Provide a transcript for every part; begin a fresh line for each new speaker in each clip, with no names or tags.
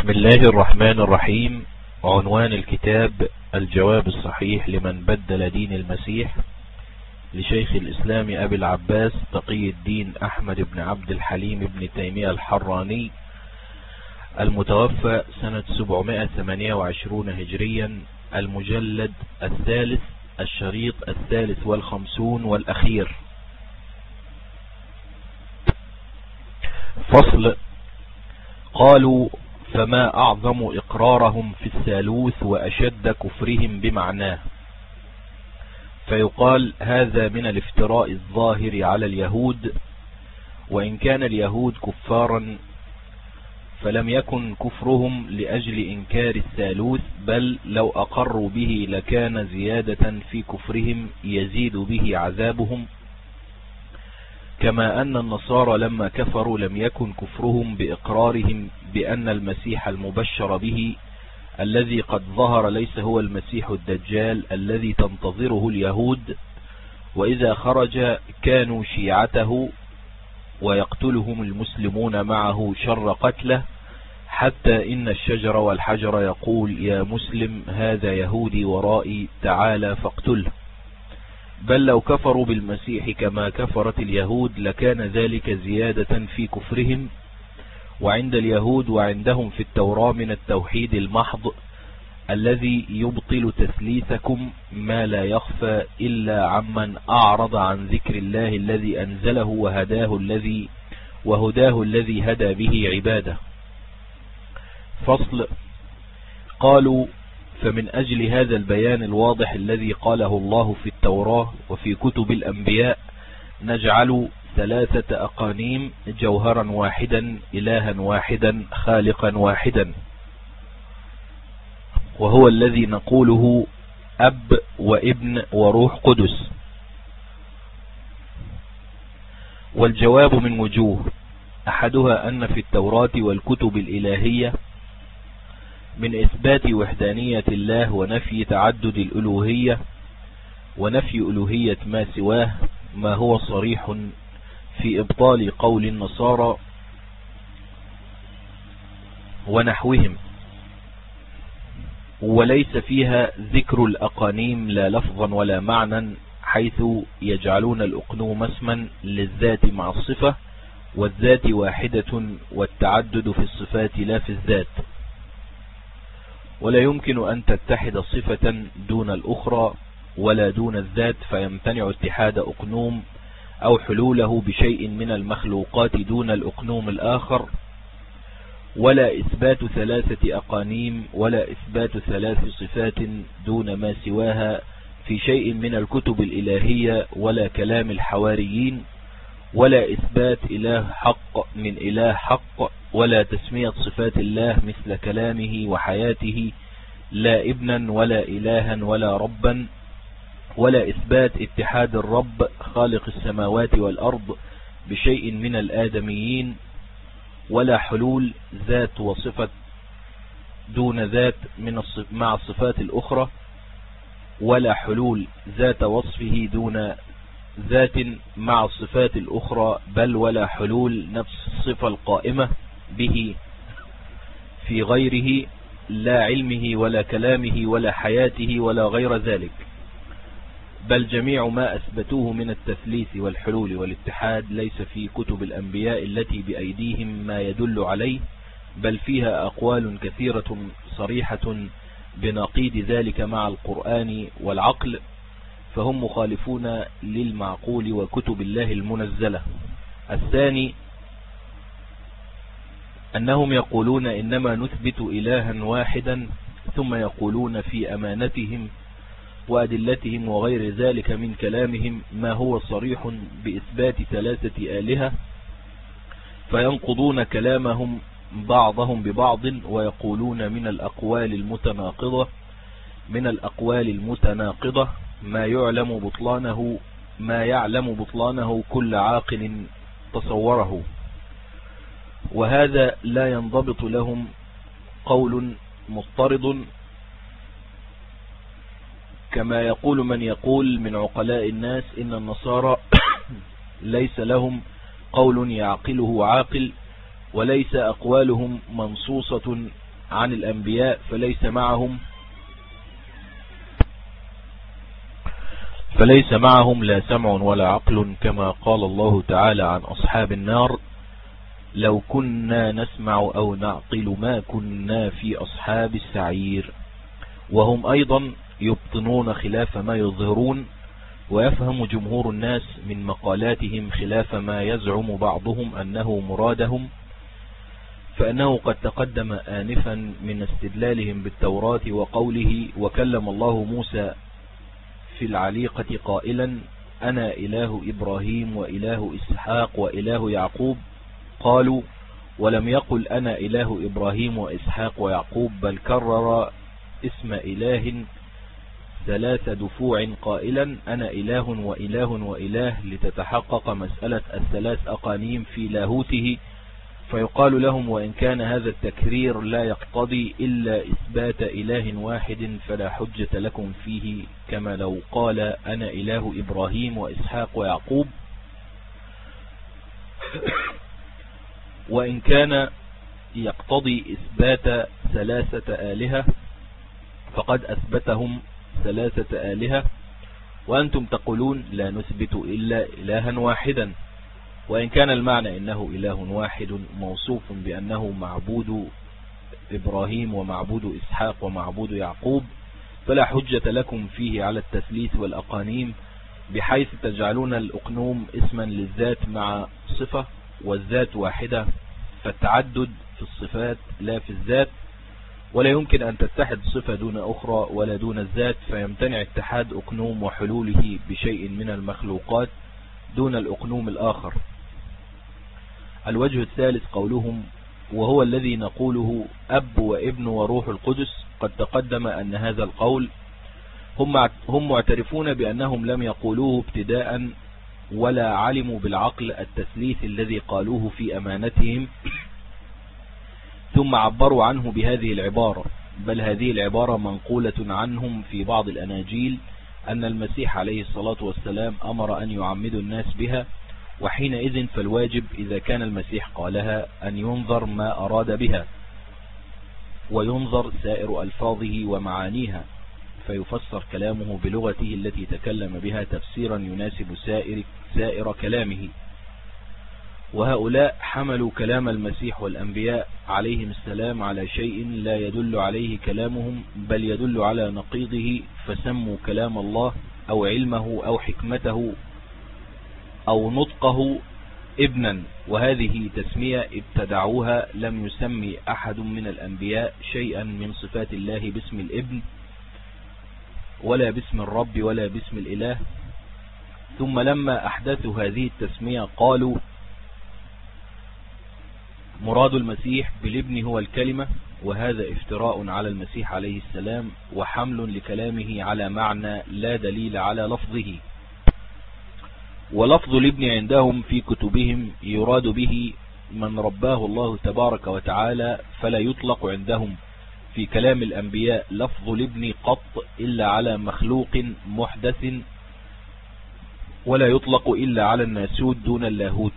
بسم الله الرحمن الرحيم. عنوان الكتاب: الجواب الصحيح لمن بدل دين المسيح، لشيخ الإسلام أبي العباس تقي الدين أحمد بن عبد الحليم بن تيمية الحراني، المتوفى سنة 728 هجريا، المجلد الثالث، الشريط 53 والأخير. فصل. قالوا: فما أعظم إقرارهم في الثالوث وأشد كفرهم بمعناه؟ فيقال: هذا من الافتراء الظاهر على اليهود، وإن كان اليهود كفارا فلم يكن كفرهم لأجل إنكار الثالوث، بل لو أقروا به لكان زيادة في كفرهم يزيد به عذابهم، كما أن النصارى لما كفروا لم يكن كفرهم بإقرارهم بأن المسيح المبشر به الذي قد ظهر ليس هو المسيح الدجال الذي تنتظره اليهود، وإذا خرج كانوا شيعته ويقتلهم المسلمون معه شر قتله، حتى إن الشجر والحجر يقول: يا مسلم هذا يهودي ورائي، تعالى فاقتله. بل لو كفروا بالمسيح كما كفرت اليهود لكان ذلك زيادة في كفرهم. وعند اليهود وعندهم في التوراة من التوحيد المحض الذي يبطل تثليثكم ما لا يخفى إلا عمن أعرض عن ذكر الله الذي أنزله وهداه الذي هدى به عباده. فصل. قالوا: فمن أجل هذا البيان الواضح الذي قاله الله في التوراة وفي كتب الأنبياء نجعل 3 أقانيم: جوهرا واحدا، إلها واحدا، خالقا واحدا، وهو الذي نقوله أب وابن وروح قدس. والجواب من وجوه: أحدها أن في التوراة والكتب الإلهية من إثبات وحدانية الله ونفي تعدد الألوهية ونفي ألوهية ما سواه، ما هو صريح في إبطال قول النصارى ونحوهم، وليس فيها ذكر الأقانيم لا لفظا ولا معنى، حيث يجعلون الأقنوم اسما للذات مع الصفة، والذات واحدة والتعدد في الصفات لا في الذات، ولا يمكن أن تتحد صفة دون الأخرى ولا دون الذات فيمتنع اتحاد أقنوم أو حلوله بشيء من المخلوقات دون الأقنوم الآخر، ولا إثبات 3 أقانيم ولا إثبات 3 صفات دون ما سواها في شيء من الكتب الإلهية ولا كلام الحواريين، ولا إثبات إله حق من إله حق، ولا تسمية صفات الله مثل كلامه وحياته، لا ابنا ولا إلها ولا ربا، ولا إثبات اتحاد الرب خالق السماوات والأرض بشيء من الآدميين، ولا حلول ذات وصفة دون ذات مع الصفات الأخرى، ولا حلول ذات وصفه دون ذات مع الصفات الأخرى، بل ولا حلول نفس الصفة القائمة به في غيره، لا علمه ولا كلامه ولا حياته ولا غير ذلك، بل جميع ما أثبتوه من التثليث والحلول والاتحاد ليس في كتب الأنبياء التي بأيديهم ما يدل عليه، بل فيها أقوال كثيرة صريحة بنقيض ذلك مع القرآن والعقل، فهم مخالفون للمعقول وكتب الله المنزلة. الثاني أنهم يقولون إنما نثبت إلها واحدا، ثم يقولون في أمانتهم وأدلتهم وغير ذلك من كلامهم ما هو صريح بإثبات 3 آلهة، فينقضون كلامهم بعضهم ببعض ويقولون من الأقوال المتناقضة ما يعلم بطلانه كل عاقل تصوره، وهذا لا ينضبط لهم قول مضطرد، كما يقول من يقول من عقلاء الناس إن النصارى ليس لهم قول يعقله عاقل، وليس أقوالهم منصوصة عن الأنبياء فليس معهم لا سمع ولا عقل، كما قال الله تعالى عن أصحاب النار: لو كنا نسمع أو نعقل ما كنا في أصحاب السعير. وهم أيضا يبطنون خلاف ما يظهرون، ويفهم جمهور الناس من مقالاتهم خلاف ما يزعم بعضهم أنه مرادهم، فأنه قد تقدم آنفا من استدلالهم بالتوراة وقوله: وكلم الله موسى في العليقة قائلا: أنا إله إبراهيم وإله إسحاق وإله يعقوب. قالوا: ولم يقل أنا إله إبراهيم وإسحاق ويعقوب، بل كرر اسم إله 3 دفوع قائلا: أنا إله وإله وإله، لتتحقق مسألة 3 أقانيم في لاهوته. فيقال لهم: وإن كان هذا التكرير لا يقتضي إلا إثبات إله واحد فلا حجة لكم فيه، كما لو قال: أنا إله إبراهيم وإسحاق ويعقوب. وإن كان يقتضي إثبات 3 آلهة فقد أثبتهم 3 آلهة، وأنتم تقولون لا نثبت إلا إلها واحدا. وإن كان المعنى إنه إله واحد موصوف بأنه معبود إبراهيم ومعبود إسحاق ومعبود يعقوب، فلا حجة لكم فيه على التثليث والأقانيم، بحيث تجعلون الأقنوم اسما للذات مع صفة، والذات واحدة، فالتعدد في الصفات لا في الذات. ولا يمكن أن تتحد صفة دون أخرى ولا دون الذات، فيمتنع اتحاد أقنوم وحلوله بشيء من المخلوقات دون الأقنوم الآخر. الوجه الثالث قولهم: وهو الذي نقوله أب وابن وروح القدس. قد تقدم أن هذا القول هم معترفون بأنهم لم يقولوه ابتداء، ولا علموا بالعقل التثليث الذي قالوه في أمانتهم، ثم عبروا عنه بهذه العبارة. بل هذه العبارة منقولة عنهم في بعض الأناجيل أن المسيح عليه الصلاة والسلام أمر أن يعمدوا الناس بها، وحينئذ فالواجب إذا كان المسيح قالها أن ينظر ما أراد بها، وينظر سائر ألفاظه ومعانيها، فيفسر كلامه بلغته التي تكلم بها تفسيرا يناسب سائر كلامه. وهؤلاء حملوا كلام المسيح والأنبياء عليهم السلام على شيء لا يدل عليه كلامهم، بل يدل على نقيضه، فسموا كلام الله أو علمه أو حكمته أو نطقه ابنا، وهذه تسمية ابتدعوها. لم يسمي أحد من الأنبياء شيئا من صفات الله باسم الابن ولا باسم الرب ولا باسم الإله. ثم لما أحدثوا هذه التسمية قالوا: مراد المسيح بالابن هو الكلمة، وهذا افتراء على المسيح عليه السلام، وحمل لكلامه على معنى لا دليل على لفظه. ولفظ الابن عندهم في كتبهم يراد به من رباه الله تبارك وتعالى، فلا يطلق عندهم في كلام الأنبياء لفظ الابن قط إلا على مخلوق محدث، ولا يطلق إلا على الناسوت دون اللاهوت.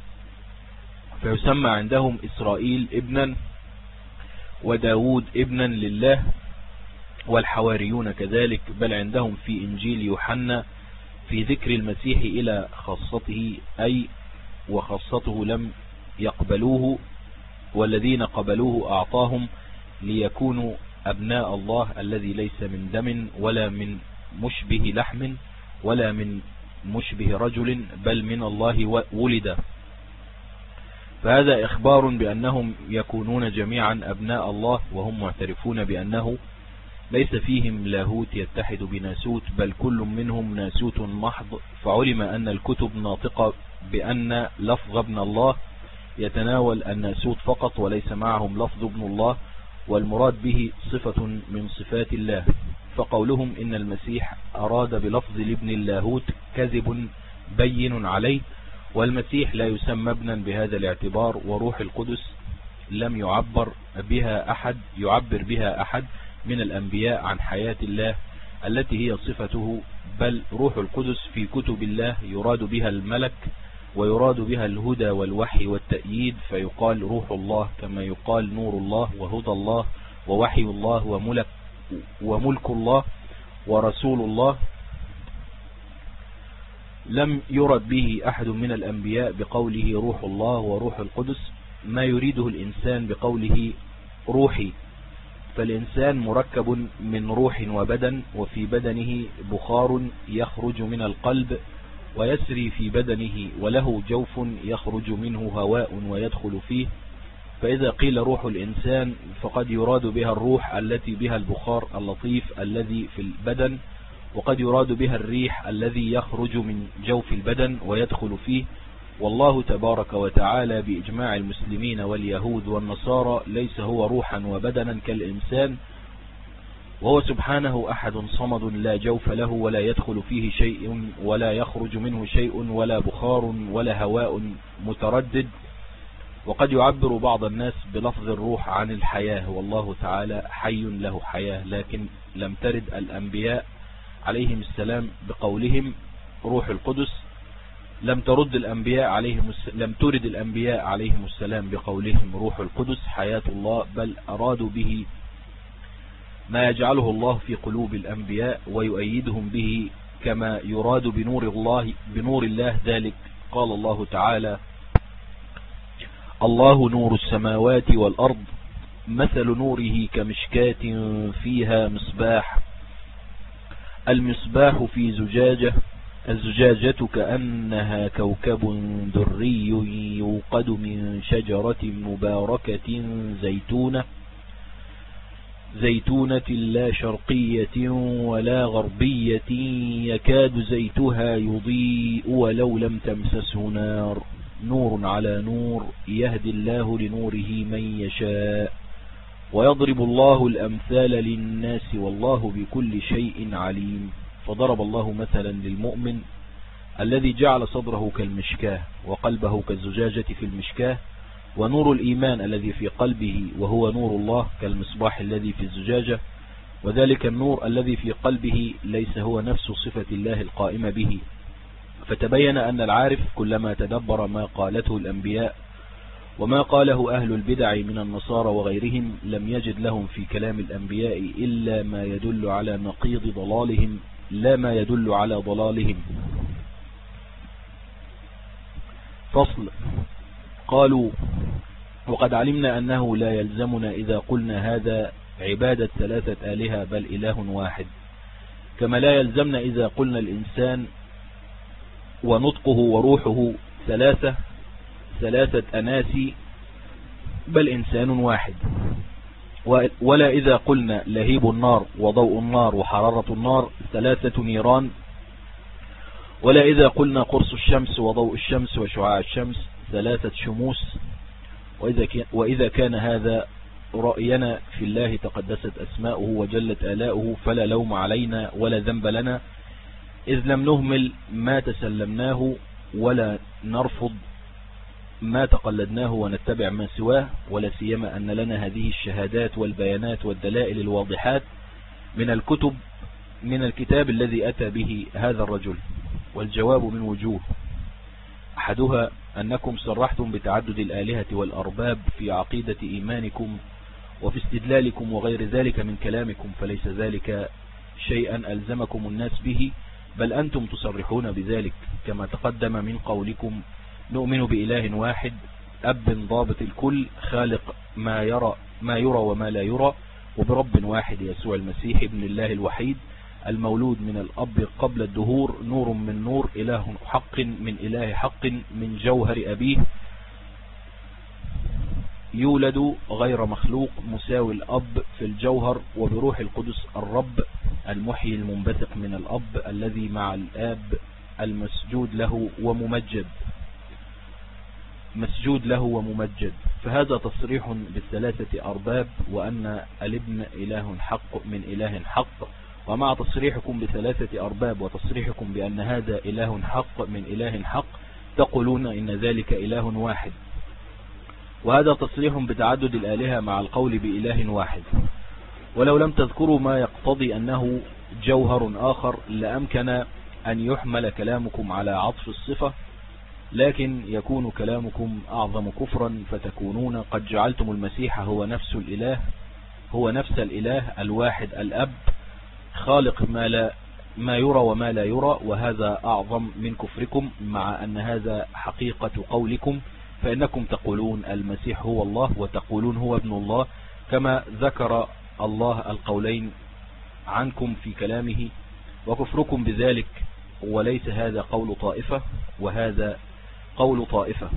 فيسمى عندهم إسرائيل ابنا، وداود ابنا لله، والحواريون كذلك. بل عندهم في إنجيل يوحنا في ذكر المسيح إلى خاصته، أي وخاصته لم يقبلوه، والذين قبلوه أعطاهم ليكونوا أبناء الله الذي ليس من دم ولا من مشبه لحم ولا من مشبه رجل، بل من الله ولد. فهذا إخبار بأنهم يكونون جميعا أبناء الله، وهم معترفون بأنه ليس فيهم لاهوت يتحد بناسوت، بل كل منهم ناسوت محض. فعلم أن الكتب ناطقة بأن لفظ ابن الله يتناول الناسوت فقط، وليس معهم لفظ ابن الله، والمراد به صفة من صفات الله. فقولهم إن المسيح أراد بلفظ الابن اللاهوت كذب بين عليه، والمسيح لا يسمى ابنا بهذا الاعتبار. وروح القدس لم يعبر بها أحد من الأنبياء عن حياة الله التي هي صفته، بل روح القدس في كتب الله يراد بها الملك، ويراد بها الهدى والوحي والتأييد، فيقال روح الله كما يقال نور الله وهدى الله ووحي الله وملك الله ورسول الله. لم يرد به أحد من الأنبياء بقوله روح الله وروح القدس ما يريده الإنسان بقوله روحي، فالإنسان مركب من روح وبدن، وفي بدنه بخار يخرج من القلب ويسري في بدنه، وله جوف يخرج منه هواء ويدخل فيه. فإذا قيل روح الإنسان فقد يراد بها الروح التي بها البخار اللطيف الذي في البدن، وقد يراد بها الريح الذي يخرج من جوف البدن ويدخل فيه. والله تبارك وتعالى بإجماع المسلمين واليهود والنصارى ليس هو روحا وبدنا كالإنسان، وهو سبحانه أحد صمد لا جوف له ولا يدخل فيه شيء ولا يخرج منه شيء ولا بخار ولا هواء متردد. وقد يعبر بعض الناس بلفظ الروح عن الحياة، والله تعالى حي له حياة، لكن لم ترد الأنبياء عليهم السلام بقولهم روح القدس، لم ترد الأنبياء عليهم السلام بقولهم روح القدس حياة الله، بل أرادوا به ما يجعله الله في قلوب الأنبياء ويؤيدهم به كما يراد بنور الله ذلك. قال الله تعالى الله نور السماوات والأرض مثل نوره كمشكاة فيها مصباح، المصباح في زجاجة، الزجاجة كأنها كوكب دري يوقد من شجرة مباركة زيتونة لا شرقية ولا غربية يكاد زيتها يضيء ولو لم تمسسه نار، نور على نور يهدي الله لنوره من يشاء ويضرب الله الأمثال للناس والله بكل شيء عليم. فضرب الله مثلا للمؤمن الذي جعل صدره كالمشكاة وقلبه كالزجاجة في المشكاة، ونور الإيمان الذي في قلبه وهو نور الله كالمصباح الذي في الزجاجة، وذلك النور الذي في قلبه ليس هو نفس صفة الله القائمة به. فتبين أن العارف كلما تدبر ما قالته الأنبياء وما قاله أهل البدع من النصارى وغيرهم لم يجد لهم في كلام الأنبياء إلا ما يدل على نقيض ضلالهم لا ما يدل على ضلالهم. فصل. قالوا وقد علمنا أنه لا يلزمنا إذا قلنا هذا عبادة ثلاثة آلهة بل إله واحد، كما لا يلزمنا إذا قلنا الإنسان ونطقه وروحه ثلاثة أناسي بل إنسان واحد، ولا إذا قلنا لهيب النار وضوء النار وحرارة النار ثلاثة نيران، ولا إذا قلنا قرص الشمس وضوء الشمس وشعاع الشمس ثلاثة شموس. وإذا كان هذا رأينا في الله تقدست أسماؤه وجلت آلاؤه فلا لوم علينا ولا ذنب لنا، إذ لم نهمل ما تسلمناه ولا نرفض ما تقلدناه ونتبع ما سواه، ولا سيما أن لنا هذه الشهادات والبيانات والدلائل الواضحات من الكتاب الذي أتى به هذا الرجل. والجواب من وجوه: أحدها أنكم صرحتم بتعدد الآلهة والأرباب في عقيدة إيمانكم وفي استدلالكم وغير ذلك من كلامكم، فليس ذلك شيئا ألزمكم الناس به، بل أنتم تصرحون بذلك كما تقدم من قولكم نؤمن بإله واحد أب ضابط الكل خالق ما يرى وما لا يرى، وبرب واحد يسوع المسيح ابن الله الوحيد المولود من الأب قبل الدهور، نور من نور، إله حق من إله حق، من جوهر أبيه، يولد غير مخلوق، مساوي الأب في الجوهر، وبروح القدس الرب المحيي المنبثق من الأب الذي مع الآب المسجود له وممجد. فهذا تصريح بالثلاثة أرباب وأن الابن إله حق من إله حق. ومع تصريحكم بثلاثة أرباب وتصريحكم بأن هذا إله حق من إله حق تقولون إن ذلك إله واحد، وهذا تصريح بتعدد الآلهة مع القول بإله واحد. ولو لم تذكروا ما يقتضي أنه جوهر آخر لأمكن أن يحمل كلامكم على عطف الصفة لكن يكون كلامكم أعظم كفرا فتكونون قد جعلتم المسيح هو نفس الإله الواحد الأب خالق ما يرى وما لا يرى، وهذا أعظم من كفركم، مع أن هذا حقيقة قولكم، فإنكم تقولون المسيح هو الله وتقولون هو ابن الله، كما ذكر الله القولين عنكم في كلامه، وكفركم بذلك وليس هذا قول طائفة وهذا قول طائفة،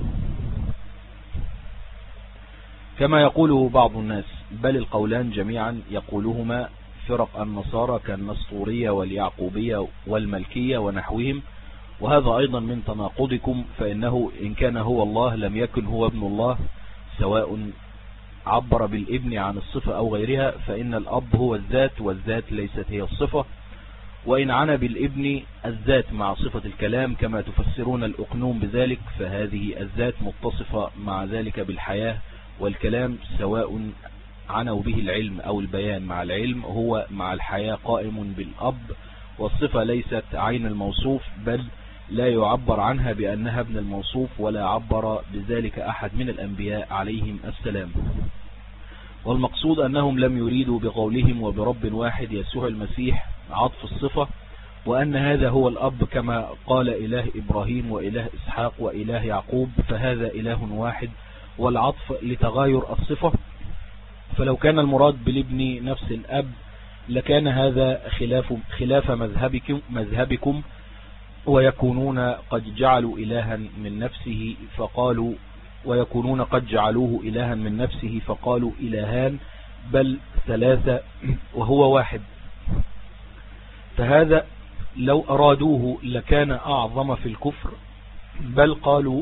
كما يقوله بعض الناس، بل القولان جميعا يقولهما فرق النصارى كالنسطورية واليعقوبية والملكية ونحوهم، وهذا أيضا من تناقضكم، فإنه إن كان هو الله لم يكن هو ابن الله، سواء عبر بالابن عن الصفة أو غيرها، فإن الأب هو الذات والذات ليست هي الصفة، وإن عنا بالابن الذات مع صفة الكلام كما تفسرون الأقنوم بذلك، فهذه الذات متصفة مع ذلك بالحياة والكلام، سواء عنوا به العلم أو البيان مع العلم، هو مع الحياة قائم بالأب، والصفة ليست عين الموصوف، بل لا يعبر عنها بأنها ابن الموصوف، ولا عبر بذلك أحد من الأنبياء عليهم السلام. والمقصود أنهم لم يريدوا بقولهم وبرب واحد يسوع المسيح عطف الصفة، وأن هذا هو الأب كما قال إله إبراهيم وإله إسحاق وإله يعقوب، فهذا إله واحد، والعطف لتغاير الصفة، فلو كان المراد بالابن نفس الأب لكان هذا خلاف مذهبكم، ويكونون قد جعلوا إلها من نفسه فقالوا فقالوا إلهان بل ثلاثة وهو واحد، فهذا لو أرادوه لكان أعظم في الكفر، بل قالوا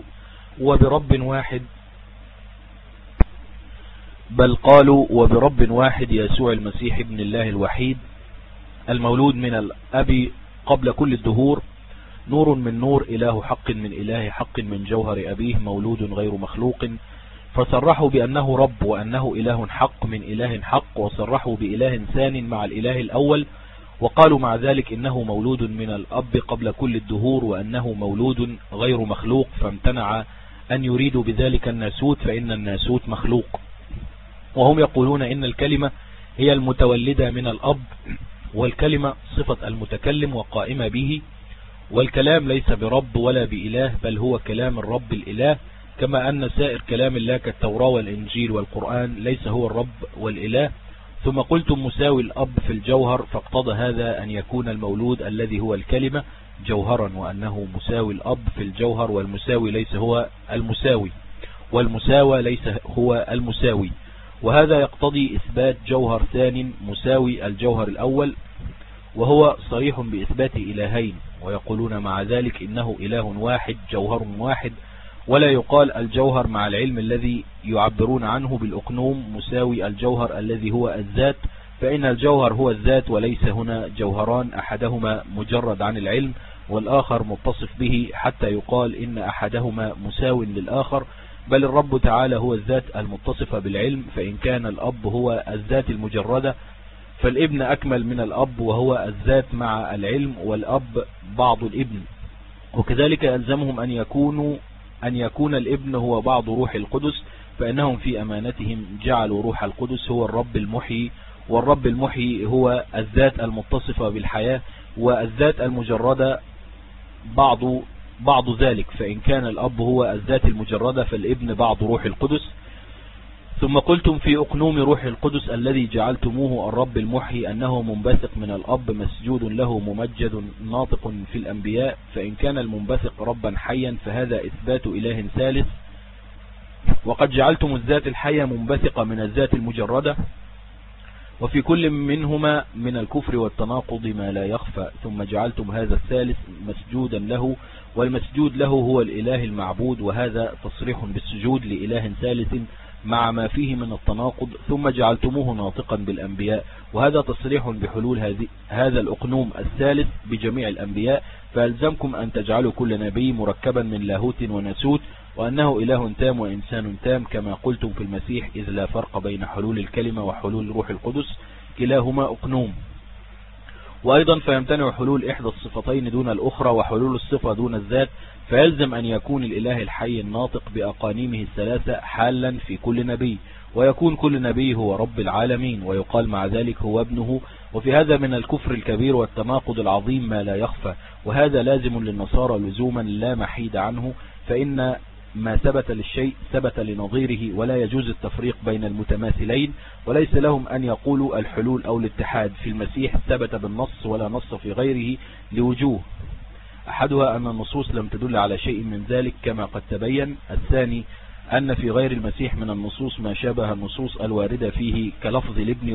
وبرب واحد يسوع المسيح ابن الله الوحيد المولود من الأب قبل كل الدهور، نور من نور، إله حق من إله حق، من جوهر أبيه، مولود غير مخلوق، فصرحوا بأنه رب وأنه إله حق من إله حق، وصرحوا بإله ثان مع الإله الأول، وقالوا مع ذلك إنه مولود من الأب قبل كل الدهور وأنه مولود غير مخلوق، فامتنع أن يريدوا بذلك الناسوت، فإن الناسوت مخلوق، وهم يقولون إن الكلمة هي المتولدة من الأب، والكلمة صفة المتكلم وقائمة به، والكلام ليس برب ولا بإله، بل هو كلام الرب الإله، كما أن سائر كلام الله كالتوراة والإنجيل والقرآن ليس هو الرب والإله. ثم قلتم مساوي الأب في الجوهر، فاقتضى هذا أن يكون المولود الذي هو الكلمة جوهرا، وأنه مساوي الأب في الجوهر، والمساوي ليس هو المساوي، والمساوى ليس هو المساوي، وهذا يقتضي إثبات جوهر ثاني مساوي الجوهر الأول، وهو صريح بإثبات إلهين، ويقولون مع ذلك إنه إله واحد جوهر واحد، ولا يقال الجوهر مع العلم الذي يعبرون عنه بالأقنوم مساوي الجوهر الذي هو الذات، فإن الجوهر هو الذات، وليس هنا جوهران أحدهما مجرد عن العلم والآخر متصف به حتى يقال إن أحدهما مساو للآخر، بل الرب تعالى هو الذات المتصفة بالعلم، فإن كان الأب هو الذات المجردة فالابن أكمل من الأب وهو الذات مع العلم، والأب بعض الابن، وكذلك يلزمهم أن يكون الابن هو بعض روح القدس، فإنهم في أمانتهم جعلوا روح القدس هو الرب المحيي، والرب المحيي هو الذات المتصفة بالحياة، والذات المجردة بعض ذلك، فإن كان الأب هو الذات المجردة فالابن بعض روح القدس. ثم قلتم في أقنوم روح القدس الذي جعلتموه الرب المحيي أنه منبثق من الأب مسجود له ممجد ناطق في الأنبياء، فإن كان المنبثق ربا حيا فهذا إثبات إله ثالث، وقد جعلتم الذات الحية منبثقة من الذات المجردة، وفي كل منهما من الكفر والتناقض ما لا يخفى، ثم جعلتم هذا الثالث مسجودا له، والمسجود له هو الإله المعبود، وهذا تصريح بالسجود لإله ثالث مع ما فيه من التناقض، ثم جعلتموه ناطقا بالأنبياء، وهذا تصريح بحلول هذا الأقنوم الثالث بجميع الأنبياء، فألزمكم أن تجعلوا كل نبي مركبا من لاهوت وناسوت، وأنه إله تام وإنسان تام، كما قلتم في المسيح، إذ لا فرق بين حلول الكلمة وحلول روح القدس، كلاهما أقنوم. وأيضا فيمتنع حلول إحدى الصفتين دون الأخرى وحلول الصفة دون الذات، فيلزم أن يكون الإله الحي الناطق بأقانيمه الثلاثة حالا في كل نبي، ويكون كل نبي هو رب العالمين، ويقال مع ذلك هو ابنه. وفي هذا من الكفر الكبير والتناقض العظيم ما لا يخفى، وهذا لازم للنصارى لزوما لا محيد عنه، فإن ما ثبت للشيء ثبت لنظيره، ولا يجوز التفريق بين المتماثلين، وليس لهم أن يقولوا الحلول أو الاتحاد في المسيح ثبت بالنص ولا نص في غيره لوجوه: أحدها أن النصوص لم تدل على شيء من ذلك كما قد تبين. الثاني أن في غير المسيح من النصوص ما شابه النصوص الواردة فيه كلفظ الابن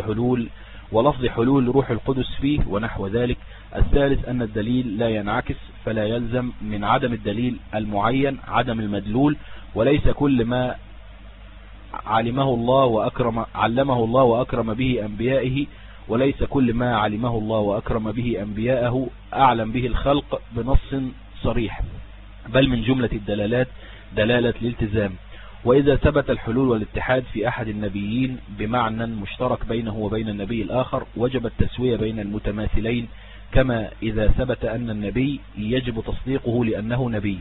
ولفظ حلول روح القدس فيه ونحو ذلك. الثالث أن الدليل لا ينعكس، فلا يلزم من عدم الدليل المعين عدم المدلول، وليس كل ما علمه الله وأكرم به أنبيائه وليس كل ما علمه الله وأكرم به أنبياءه أعلم به الخلق بنص صريح، بل من جملة الدلالات دلالة الالتزام. وإذا ثبت الحلول والاتحاد في أحد النبيين بمعنى مشترك بينه وبين النبي الآخر وجب التسوية بين المتماثلين، كما إذا ثبت أن النبي يجب تصديقه لأنه نبي،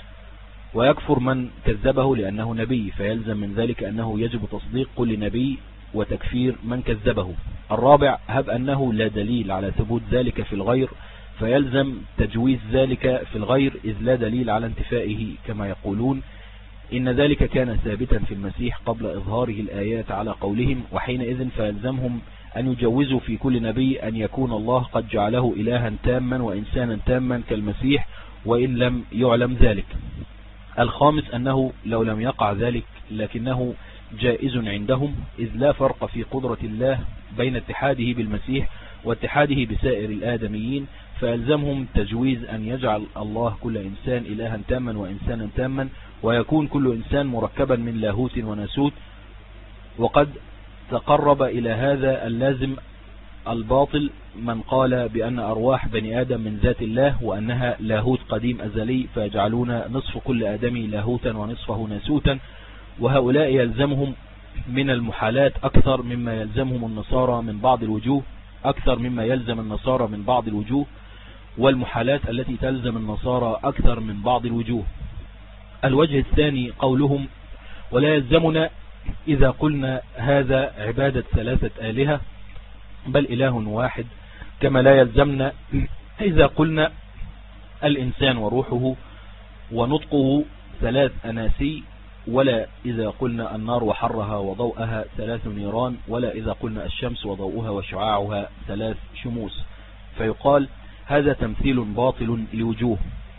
ويكفر من كذبه لأنه نبي، فيلزم من ذلك أنه يجب تصديق كل نبي وتكفير من كذبه. الرابع: هب أنه لا دليل على ثبوت ذلك في الغير، فيلزم تجويز ذلك في الغير إذ لا دليل على انتفائه، كما يقولون إن ذلك كان ثابتا في المسيح قبل إظهاره الآيات على قولهم، وحينئذ فيلزمهم أن يجوزوا في كل نبي أن يكون الله قد جعله إلها تاما وإنسانا تاما كالمسيح وإن لم يعلم ذلك. الخامس أنه لو لم يقع ذلك لكنه جائز عندهم، إذ لا فرق في قدرة الله بين اتحاده بالمسيح واتحاده بسائر الآدميين، فيلزمهم تجويز أن يجعل الله كل إنسان إلها تاما وإنسانا تاما، ويكون كل إنسان مركبا من لاهوت وناسوت. وقد تقرب إلى هذا اللازم الباطل من قال بأن أرواح بني آدم من ذات الله وأنها لاهوت قديم أزلي، فيجعلون نصف كل آدمي لاهوتا ونصفه ناسوتا، وهؤلاء يلزمهم من المحالات أكثر مما يلزمهم النصارى من بعض الوجوه، أكثر مما يلزم النصارى من بعض الوجوه، والمحالات التي تلزم النصارى أكثر من بعض الوجوه. الوجه الثاني قولهم: ولا يلزمنا إذا قلنا هذا عبادة ثلاثة آلهة بل إله واحد، كما لا يلزمنا إذا قلنا الإنسان وروحه ونطقه ثلاث أناسي، ولا إذا قلنا النار وحرها وضوءها ثلاث نيران، ولا إذا قلنا الشمس وضوءها وشعاعها ثلاث شموس. فيقال هذا تمثيل باطل لوجوه: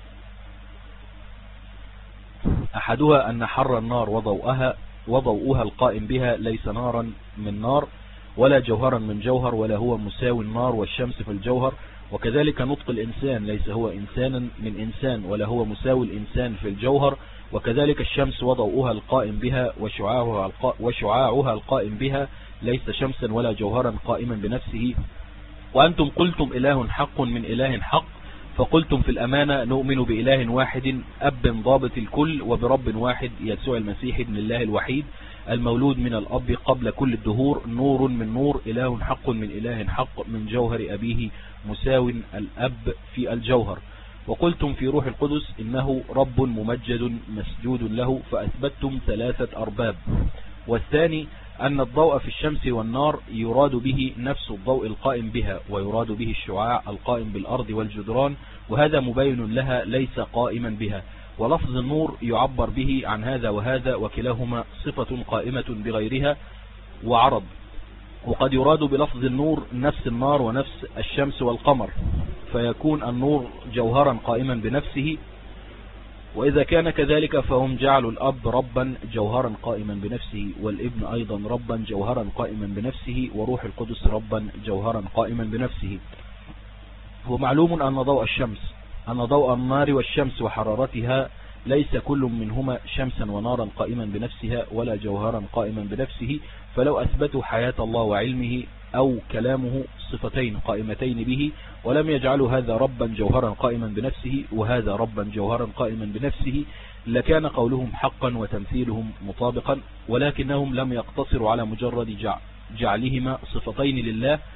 أحدها أن حر النار وضوءها القائم بها ليس نارا من نار ولا جوهرا من جوهر، ولا هو مساوي النار والشمس في الجوهر، وكذلك نطق الإنسان ليس هو إنسانا من إنسان ولا هو مساوي الإنسان في الجوهر، وكذلك الشمس وضوءها القائم بها وشعاعها القائم بها ليس شمسا ولا جوهرا قائما بنفسه. وأنتم قلتم إله حق من إله حق، فقلتم في الأمانة نؤمن بإله واحد أب ضابط الكل وبرب واحد يسوع المسيح ابن الله الوحيد المولود من الأب قبل كل الدهور، نور من نور، إله حق من إله حق، من جوهر أبيه مساو الأب في الجوهر. وقلتم في روح القدس إنه رب ممجد مسجود له، فأثبتتم ثلاثة أرباب. والثاني أن الضوء في الشمس والنار يراد به نفس الضوء القائم بها، ويراد به الشعاع القائم بالأرض والجدران، وهذا مبين لها ليس قائما بها. ولفظ النور يعبر به عن هذا وهذا، وكلاهما صفة قائمة بغيرها وعرض. وقد يراد بلفظ النور نفس النار ونفس الشمس والقمر، فيكون النور جوهرا قائما بنفسه. وإذا كان كذلك فهم جعلوا الأب ربا جوهرا قائما بنفسه، والابن أيضا ربا جوهرا قائما بنفسه، وروح القدس ربا جوهرا قائما بنفسه. ومعلوم أن ضوء النار والشمس وحرارتها ليس كل منهما شمسا ونارا قائما بنفسها ولا جوهرا قائما بنفسه، فلو أثبتوا حياة الله وعلمه أو كلامه صفتين قائمتين به ولم يجعلوا هذا ربا جوهرا قائما بنفسه وهذا ربا جوهرا قائما بنفسه لكان قولهم حقا وتمثيلهم مطابقا، ولكنهم لم يقتصروا على مجرد جعلهما صفتين لله،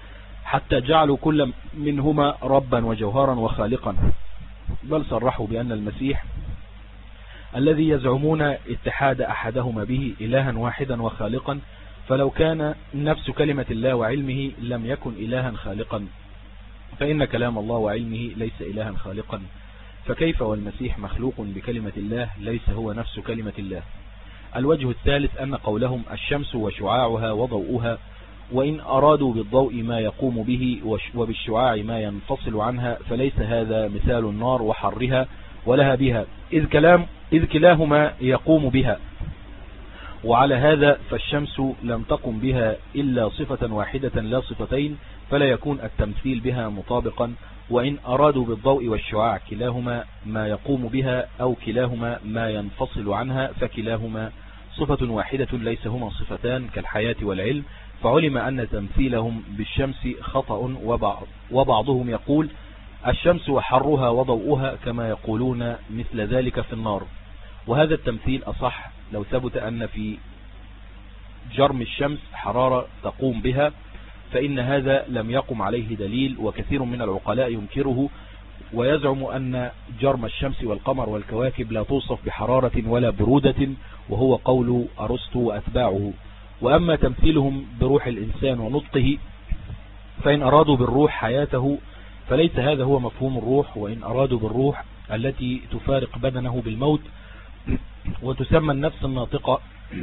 حتى جعلوا كل منهما ربا وجوهرا وخالقا، بل صرحوا بأن المسيح الذي يزعمون اتحاد أحدهما به إلها واحدا وخالقا، فلو كان نفس كلمة الله وعلمه لم يكن إلها خالقا، فإن كلام الله وعلمه ليس إلها خالقا، فكيف والمسيح مخلوق بكلمة الله ليس هو نفس كلمة الله؟ الوجه الثالث أن قولهم الشمس وشعاعها وضوءها، وإن أرادوا بالضوء ما يقوم به وبالشعاع ما ينفصل عنها، فليس هذا مثال النار وحرها ولها بها، إذ كلاهما يقوم بها، وعلى هذا فالشمس لم تقم بها إلا صفة واحدة لا صفتين، فلا يكون التمثيل بها مطابقا. وإن أرادوا بالضوء والشعاع كلاهما ما يقوم بها أو كلاهما ما ينفصل عنها، فكلاهما صفة واحدة ليس هما صفتان كالحياة والعلم، فعلم أن تمثيلهم بالشمس خطأ. وبعضهم يقول الشمس وحرها وضوءها كما يقولون مثل ذلك في النار، وهذا التمثيل أصح لو ثبت أن في جرم الشمس حرارة تقوم بها، فإن هذا لم يقم عليه دليل، وكثير من العقلاء ينكره ويزعم أن جرم الشمس والقمر والكواكب لا توصف بحرارة ولا برودة، وهو قول أرسطو وأتباعه. وأما تمثيلهم بروح الإنسان ونطقه، فإن أرادوا بالروح حياته فليس هذا هو مفهوم الروح، وإن أرادوا بالروح التي تفارق بدنه بالموت وتسمى النفس الناطقة،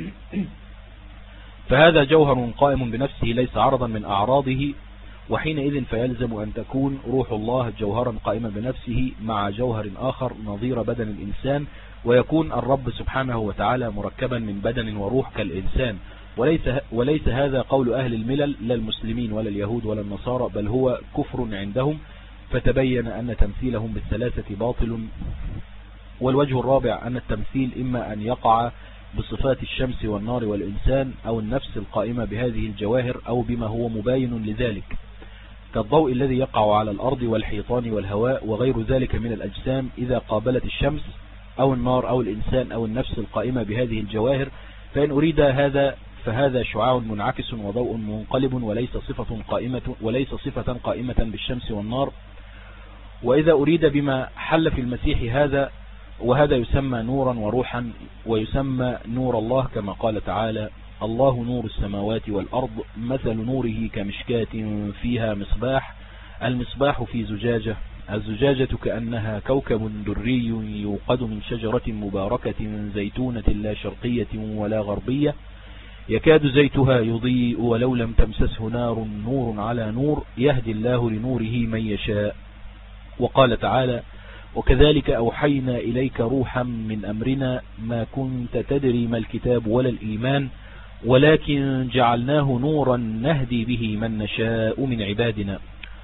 فهذا جوهر قائم بنفسه ليس عرضا من أعراضه، وحينئذ فيلزم أن تكون روح الله جوهرا قائما بنفسه مع جوهر آخر نظير بدن الإنسان، ويكون الرب سبحانه وتعالى مركبا من بدن وروح كالإنسان، وليس هذا قول أهل الملل لا المسلمين ولا اليهود ولا النصارى، بل هو كفر عندهم، فتبين أن تمثيلهم بالثلاثة باطل. والوجه الرابع أن التمثيل إما أن يقع بصفات الشمس والنار والإنسان أو النفس القائمة بهذه الجواهر أو بما هو مباين لذلك، كالضوء الذي يقع على الأرض والحيطان والهواء وغير ذلك من الأجسام إذا قابلت الشمس أو النار أو الإنسان أو النفس القائمة بهذه الجواهر، فإن أريد هذا فهذا شعاع منعكس وضوء منقلب وليس صفة قائمة بالشمس والنار. وإذا أريد بما حل في المسيح هذا، وهذا يسمى نورا وروحا، ويسمى نور الله كما قال تعالى الله نور السماوات والأرض مثل نوره كمشكاة فيها مصباح، المصباح في زجاجة، الزجاجة كأنها كوكب دري يوقد من شجرة مباركة زيتونة لا شرقية ولا غربية يكاد زيتها يضيء ولو لم تمسسه نار، نور على نور يهدي الله لنوره من يشاء. وقال تعالى وكذلك أوحينا إليك روحا من أمرنا ما كنت تدري ما الكتاب ولا الإيمان ولكن جعلناه نورا نهدي به من نشاء من عبادنا.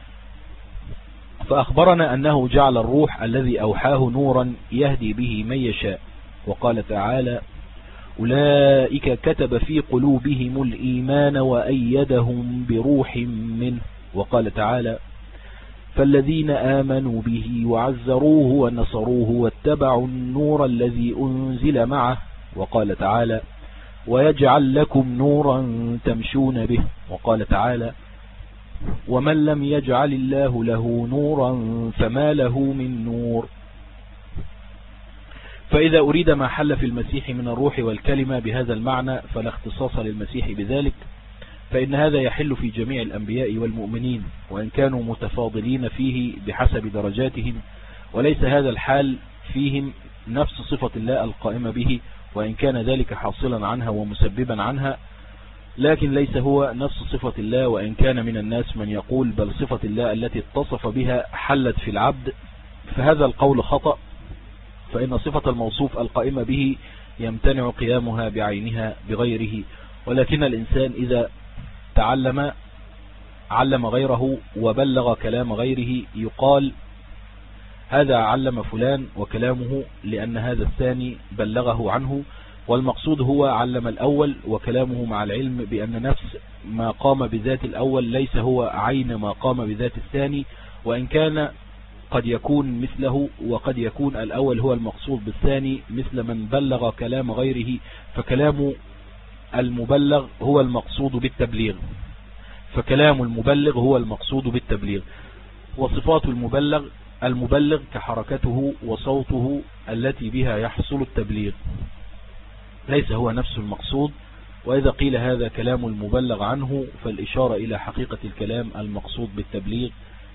فأخبرنا أنه جعل الروح الذي أوحاه نورا يهدي به من يشاء. وقال تعالى أولئك كتب في قلوبهم الإيمان وأيدهم بروح منه. وقال تعالى فالذين آمنوا به وعزروه ونصروه واتبعوا النور الذي أنزل معه. وقال تعالى ويجعل لكم نورا تمشون به. وقال تعالى ومن لم يجعل الله له نورا فما له من نور. فإذا أريد ما حل في المسيح من الروح والكلمة بهذا المعنى فلا اختصاص للمسيح بذلك، فإن هذا يحل في جميع الأنبياء والمؤمنين وإن كانوا متفاضلين فيه بحسب درجاتهم، وليس هذا الحال فيهم نفس صفة الله القائمة به وإن كان ذلك حاصلا عنها ومسببا عنها، لكن ليس هو نفس صفة الله، وإن كان من الناس من يقول بل صفة الله التي اتصف بها حلت في العبد، فهذا القول خطأ، فإن صفة الموصوف القائمة به يمتنع قيامها بعينها بغيره، ولكن الإنسان إذا علم غيره وبلغ كلام غيره يقال هذا علم فلان وكلامه لأن هذا الثاني بلغه عنه، والمقصود هو علم الأول وكلامه مع العلم بأن نفس ما قام بذات الأول ليس هو عين ما قام بذات الثاني، وإن كان قد يكون مثله وقد يكون الأول هو المقصود بالثاني، مثل من بلغ كلام غيره فكلام المبلغ هو المقصود بالتبليغ. فكلام المبلغ هو المقصود بالتبليغ. وصفات المبلغ كحركته وصوته التي بها يحصل التبليغ، ليس هو نفس المقصود. وإذا قيل هذا كلام المبلغ عنه فالإشارة إلى حقيقة الكلام المقصود بالتبليغ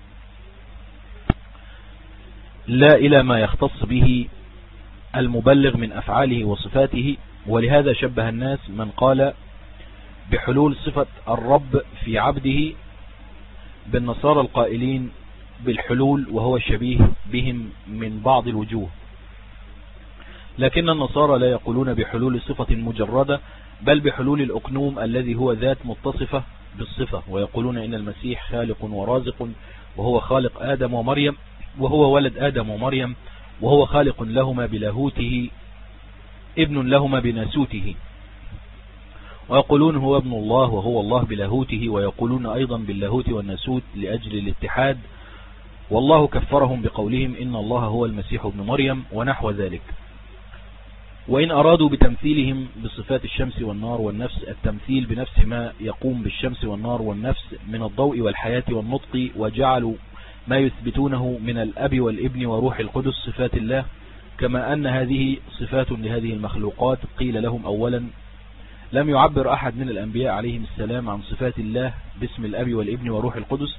لا إلى ما يختص به المبلغ من أفعاله وصفاته. ولهذا شبه الناس من قال بحلول صفة الرب في عبده بالنصارى القائلين بالحلول، وهو شبيه بهم من بعض الوجوه. لكن النصارى لا يقولون بحلول صفة مجردة، بل بحلول الأقنوم الذي هو ذات متصفة بالصفة، ويقولون إن المسيح خالق ورازق، وهو خالق آدم ومريم، وهو ولد آدم ومريم، وهو خالق لهما بلاهوته، ابن لهما بناسوته، ويقولون هو ابن الله وهو الله بلاهوته، ويقولون أيضا باللاهوت والناسوت لأجل الاتحاد، والله كفرهم بقولهم إن الله هو المسيح ابن مريم ونحو ذلك. وإن أرادوا بتمثيلهم بصفات الشمس والنار والنفس التمثيل بنفس ما يقوم بالشمس والنار والنفس من الضوء والحياة والنطق، وجعلوا ما يثبتونه من الأب والابن وروح القدس صفات الله، كما أن هذه صفات لهذه المخلوقات، قيل لهم أولا لم يعبر أحد من الأنبياء عليهم السلام عن صفات الله باسم الأب والابن وروح القدس،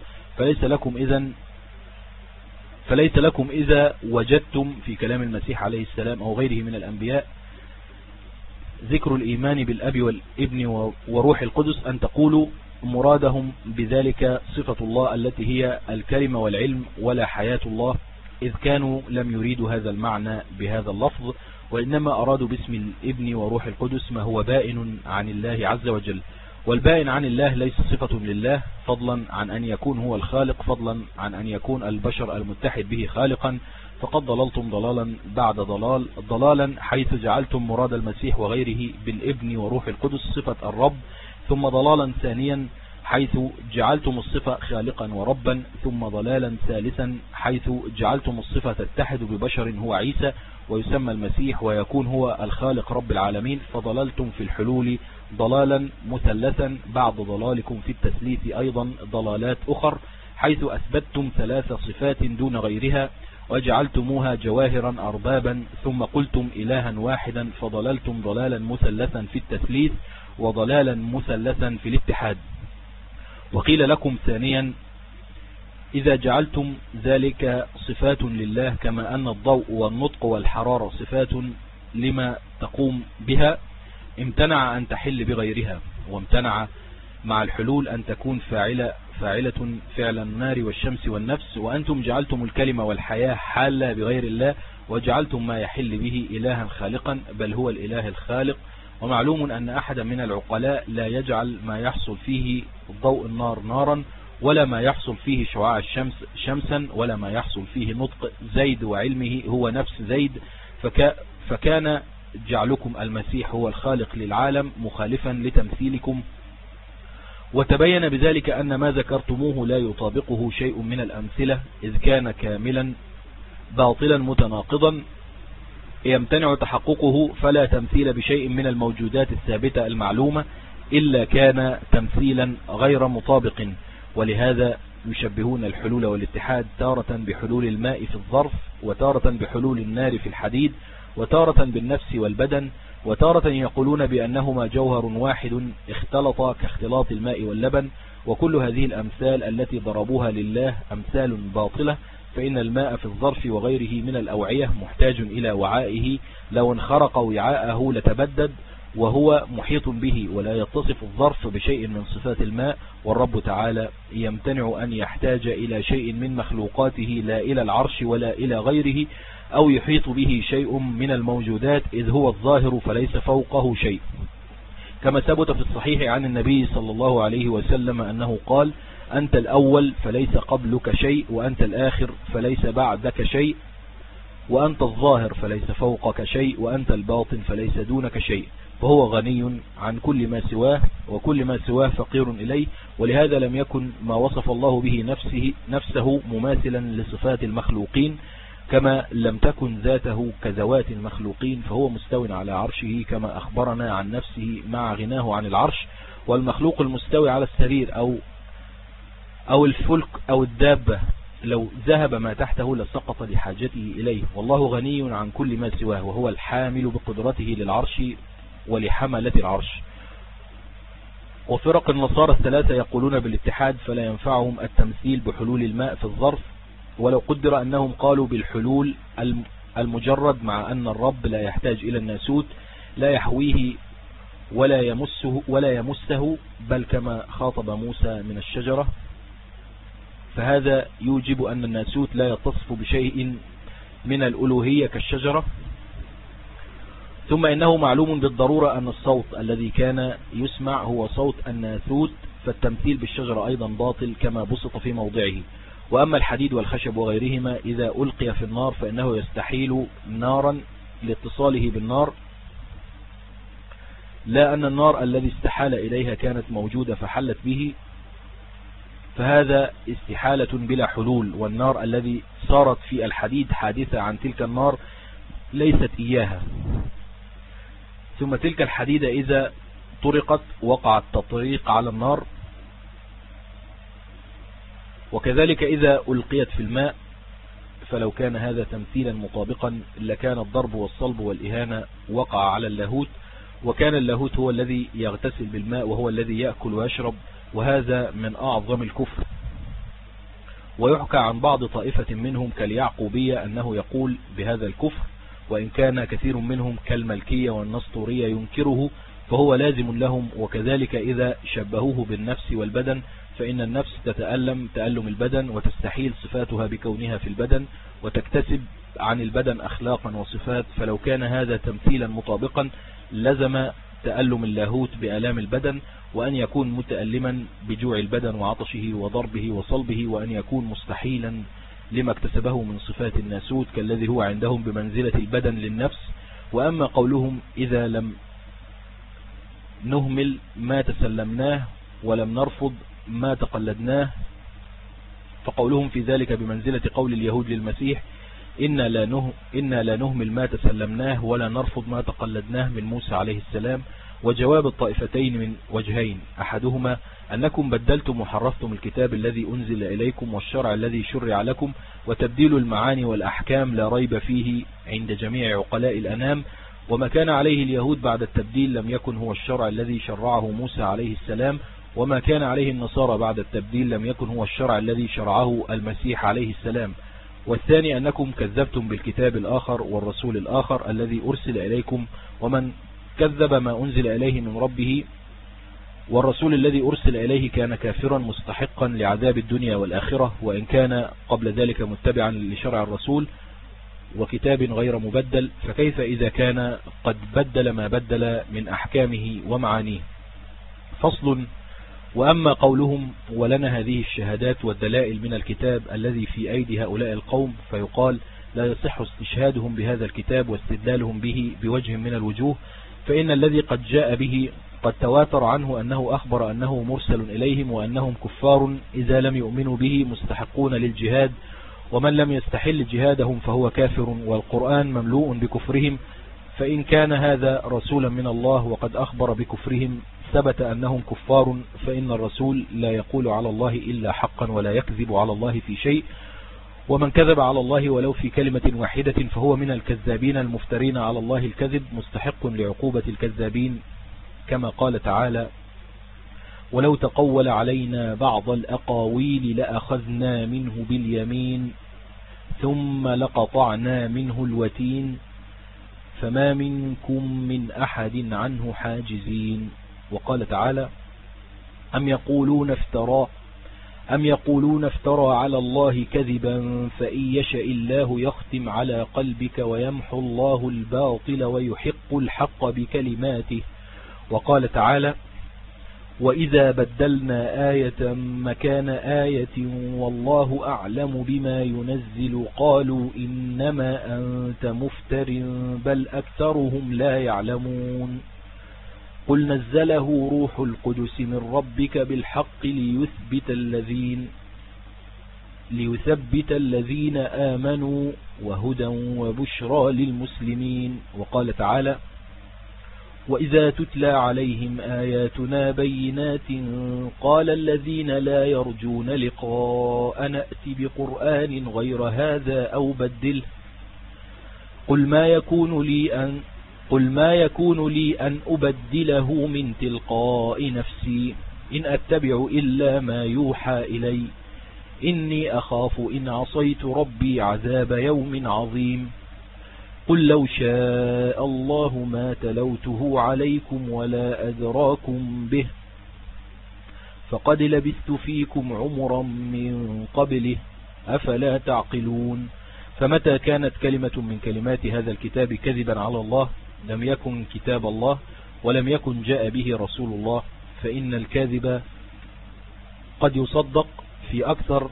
فليس لكم إذا وجدتم في كلام المسيح عليه السلام أو غيره من الأنبياء ذكر الإيمان بالأب والابن وروح القدس أن تقولوا مرادهم بذلك صفة الله التي هي الكلمة والعلم ولا حياة الله، إذ كانوا لم يريدوا هذا المعنى بهذا اللفظ، وإنما أرادوا باسم الابن وروح القدس ما هو بائن عن الله عز وجل. والبائن عن الله ليس صفة لله، فضلا عن أن يكون هو الخالق، فضلا عن أن يكون البشر المتحد به خالقا. فقد ضللتم ضلالا بعد ضلال، ضلالا حيث جعلتم مراد المسيح وغيره بالابن وروح القدس صفة الرب، ثم ضلالا ثانيا حيث جعلتم الصفة خالقا وربا، ثم ضلالا ثالثا حيث جعلتم الصفة تتحد ببشر هو عيسى ويسمى المسيح ويكون هو الخالق رب العالمين. فضللتم في الحلول ضلالا مثلثا بعد ضلالكم في التثليث أيضا ضلالات أخر، حيث أثبتتم ثلاث صفات دون غيرها وجعلتموها جواهرا أربابا، ثم قلتم إلها واحدا، فضللتم ضلالا مثلثا في التثليث وضلالا مثلثا في الاتحاد. وقيل لكم ثانيا إذا جعلتم ذلك صفات لله كما أن الضوء والنطق والحرارة صفات لما تقوم بها، امتنع أن تحل بغيرها، وامتنع مع الحلول أن تكون فاعلة فعل النار والشمس والنفس، وأنتم جعلتم الكلمة والحياة حالة بغير الله، وجعلتم ما يحل به إلها خالقا، بل هو الإله الخالق. ومعلوم أن أحدا من العقلاء لا يجعل ما يحصل فيه ضوء النار نارا، ولا ما يحصل فيه شعاع الشمس شمسا، ولا ما يحصل فيه نطق زيد وعلمه هو نفس زيد، فكان جعلكم المسيح هو الخالق للعالم مخالفا لتمثيلكم. وتبين بذلك أن ما ذكرتموه لا يطابقه شيء من الأمثلة، إذ كان كاملا باطلا متناقضا يمتنع تحققه، فلا تمثيل بشيء من الموجودات الثابتة المعلومة إلا كان تمثيلا غير مطابق. ولهذا يشبهون الحلول والاتحاد تارة بحلول الماء في الظرف، وتارة بحلول النار في الحديد، وتارة بالنفس والبدن، وتارة يقولون بأنهما جوهر واحد اختلط كاختلاط الماء واللبن. وكل هذه الأمثال التي ضربوها لله أمثال باطلة، فإن الماء في الظرف وغيره من الأوعية محتاج إلى وعائه، لو انخرق وعاءه لتبدد، وهو محيط به، ولا يتصف الظرف بشيء من صفات الماء. والرب تعالى يمتنع أن يحتاج إلى شيء من مخلوقاته، لا إلى العرش ولا إلى غيره، أو يحيط به شيء من الموجودات، إذ هو الظاهر فليس فوقه شيء، كما ثبت في الصحيح عن النبي صلى الله عليه وسلم أنه قال: أنت الأول فليس قبلك شيء، وأنت الآخر فليس بعدك شيء، وأنت الظاهر فليس فوقك شيء، وأنت الباطن فليس دونك شيء. فهو غني عن كل ما سواه، وكل ما سواه فقير إليه. ولهذا لم يكن ما وصف الله به نفسه مماثلا لصفات المخلوقين، كما لم تكن ذاته كذوات المخلوقين، فهو مستوٍ على عرشه كما أخبرنا عن نفسه مع غناه عن العرش. والمخلوق المستوي على السرير أو أو الفلك أو الدابة لو ذهب ما تحته لسقط لحاجته إليه، والله غني عن كل ما سواه، وهو الحامل بقدرته للعرش ولحملة العرش. وفرق النصارى الثلاثة يقولون بالاتحاد، فلا ينفعهم التمثيل بحلول الماء في الظرف، ولو قدر أنهم قالوا بالحلول المجرد، مع أن الرب لا يحتاج إلى الناسوت، لا يحويه ولا يمسه، بل كما خاطب موسى من الشجرة، فهذا يوجب أن الناسوت لا يتصف بشيء من الألوهية كالشجرة. ثم إنه معلوم بالضرورة أن الصوت الذي كان يسمع هو صوت الناسوت، فالتمثيل بالشجرة أيضا باطل كما بسط في موضعه. وأما الحديد والخشب وغيرهما إذا ألقي في النار فإنه يستحيل نارا لاتصاله بالنار، لا أن النار الذي استحال إليها كانت موجودة فحلت به، فهذا استحالة بلا حلول. والنار الذي صارت في الحديد حادثة عن تلك النار ليست إياها. ثم تلك الحديدة إذا طرقت وقع التطريق على النار، وكذلك إذا ألقيت في الماء، فلو كان هذا تمثيلا مطابقا لكان الضرب والصلب والإهانة وقع على اللاهوت، وكان اللاهوت هو الذي يغتسل بالماء وهو الذي يأكل ويشرب، وهذا من أعظم الكفر. ويحكى عن بعض طائفة منهم كاليعقوبية أنه يقول بهذا الكفر، وإن كان كثير منهم كالملكية والنسطورية ينكره، فهو لازم لهم. وكذلك إذا شبهوه بالنفس والبدن، فإن النفس تتألم تألم البدن، وتستحيل صفاتها بكونها في البدن، وتكتسب عن البدن أخلاقا وصفات. فلو كان هذا تمثيلا مطابقا لزم تألم اللاهوت بآلام البدن، وأن يكون متألما بجوع البدن وعطشه وضربه وصلبه، وأن يكون مستحيلا لما اكتسبه من صفات الناسوت كالذي هو عندهم بمنزلة البدن للنفس. وأما قولهم إذا لم نهمل ما تسلمناه ولم نرفض ما تقلدناه، فقولهم في ذلك بمنزلة قول اليهود للمسيح إنا لا نهمل ما تسلمناه ولا نرفض ما تقلدناه من موسى عليه السلام. وجواب الطائفتين من وجهين، أحدهما أنكم بدلتم وحرفتم الكتاب الذي أنزل إليكم والشرع الذي شرع لكم، وتبديل المعاني والأحكام لا ريب فيه عند جميع عقلاء الأنام، وما كان عليه اليهود بعد التبديل لم يكن هو الشرع الذي شرعه موسى عليه السلام، وما كان عليه النصارى بعد التبديل لم يكن هو الشرع الذي شرعه المسيح عليه السلام. والثاني أنكم كذبتم بالكتاب الآخر والرسول الآخر الذي أرسل إليكم، ومن كذب ما أنزل إليه من ربه والرسول الذي أرسل إليه كان كافرا مستحقا لعذاب الدنيا والآخرة، وإن كان قبل ذلك متبعا لشرع الرسول وكتاب غير مبدل، فكيف إذا كان قد بدل ما بدل من أحكامه ومعانيه. فصل. وأما قولهم ولنا هذه الشهادات والدلائل من الكتاب الذي في أيدي هؤلاء القوم، فيقال لا يصح استشهادهم بهذا الكتاب واستدلالهم به بوجه من الوجوه، فإن الذي قد جاء به قد تواتر عنه أنه أخبر أنه مرسل إليهم، وأنهم كفار إذا لم يؤمنوا به مستحقون للجهاد، ومن لم يستحل جهادهم فهو كافر، والقرآن مملوء بكفرهم. فإن كان هذا رسولا من الله وقد أخبر بكفرهم ثبت أنهم كفار، فإن الرسول لا يقول على الله إلا حقا ولا يكذب على الله في شيء، ومن كذب على الله ولو في كلمة واحدة فهو من الكذابين المفترين على الله الكذب مستحق لعقوبة الكذابين، كما قال تعالى ولو تقول علينا بعض الأقاويل لأخذنا منه باليمين ثم لقطعنا منه الوتين فما منكم من أحد عنه حاجزين. وقال تعالى أم يقولون افترى على الله كذبا فإن يشاء الله يختم على قلبك ويمحو الله الباطل ويحق الحق بكلماته. وقال تعالى وإذا بدلنا آية مكان آية والله أعلم بما ينزل قالوا إنما أنت مفتر بل أكثرهم لا يعلمون. قل نزله روح القدس من ربك بالحق ليثبت الذين آمنوا وهدى وبشرى للمسلمين. وقال تعالى وإذا تتلى عليهم آياتنا بينات قال الذين لا يرجون لقاء نأتي بقرآن غير هذا أو بدله قل ما يكون لي أن أبدله من تلقاء نفسي إن أتبع إلا ما يوحى إلي إني أخاف إن عصيت ربي عذاب يوم عظيم قل لو شاء الله ما تلوته عليكم ولا أدراكم به فقد لبثت فيكم عمرا من قبله أفلا تعقلون فمتى كانت كلمة من كلمات هذا الكتاب كذبا على الله لم يكن كتاب الله ولم يكن جاء به رسول الله فإن الكاذب قد يصدق في أكثر